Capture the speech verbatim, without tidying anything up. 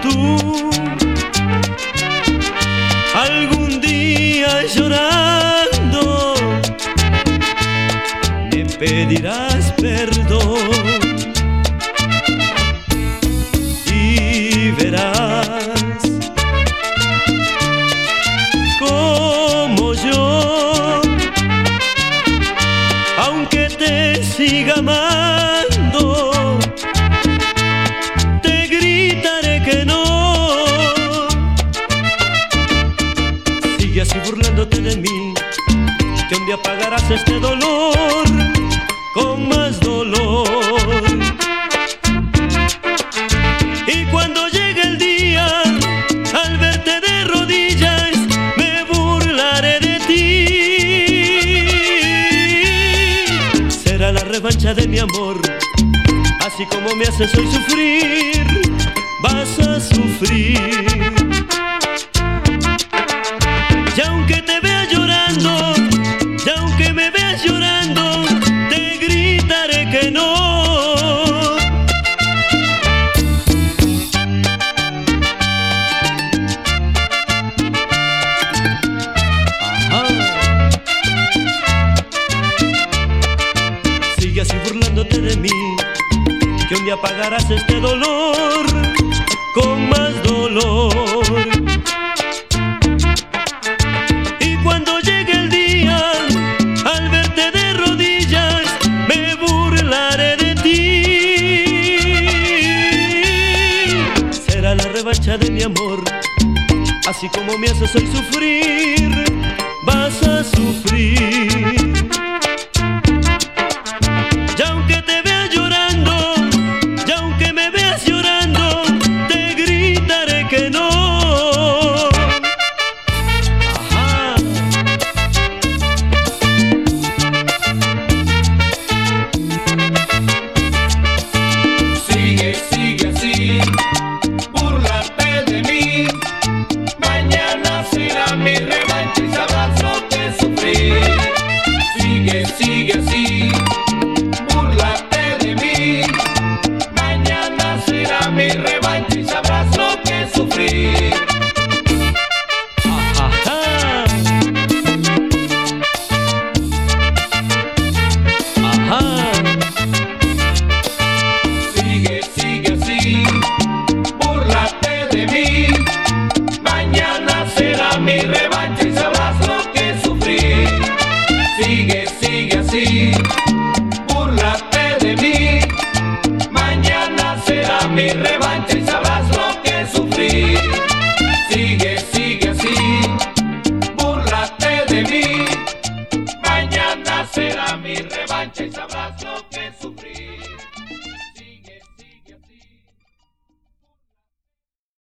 tú algún día llorando me pedirás perdón y verás como yo, aunque te siga amando, te gritaré que no. Sigue así burlándote de mí, que un día pagarás este dolor con más dolor. Y cuando llegue el día, al verte de rodillas, me burlaré de ti. Será la revancha de mi amor, así como me haces hoy sufrir, vas a sufrir. Y aunque te veas llorando, y aunque me veas llorando, te gritaré que no. Ajá. Sigue así burlándote de mí, que un día pagarás este dolor con más dolor. Y cuando llegue el día, al verte de rodillas, me burlaré de ti. Será la revancha de mi amor, así como me haces hoy sufrir, vas a sufrir. Y aunque te veas llorando, y aunque me veas llorando, te gritaré que no. Ajá. Sigue, sigue así, búrlate de mí. Mañana será mi revancha y sabrás lo que sufrí. Sigue, sigue así, búrlate de mí. Mañana será mi revancha y sabrás lo que sufrí. Ajá. Ajá. Sigue, sigue así, búrlate de mí. Mañana será mi revancha y sabrás lo que sufrí. Sigue, sigue así, búrlate de mí. Mañana será mi revancha y sabrás lo que sufrí. Sigue, sigue así, búrlate de mí. Mañana será mi revancha y sabrás lo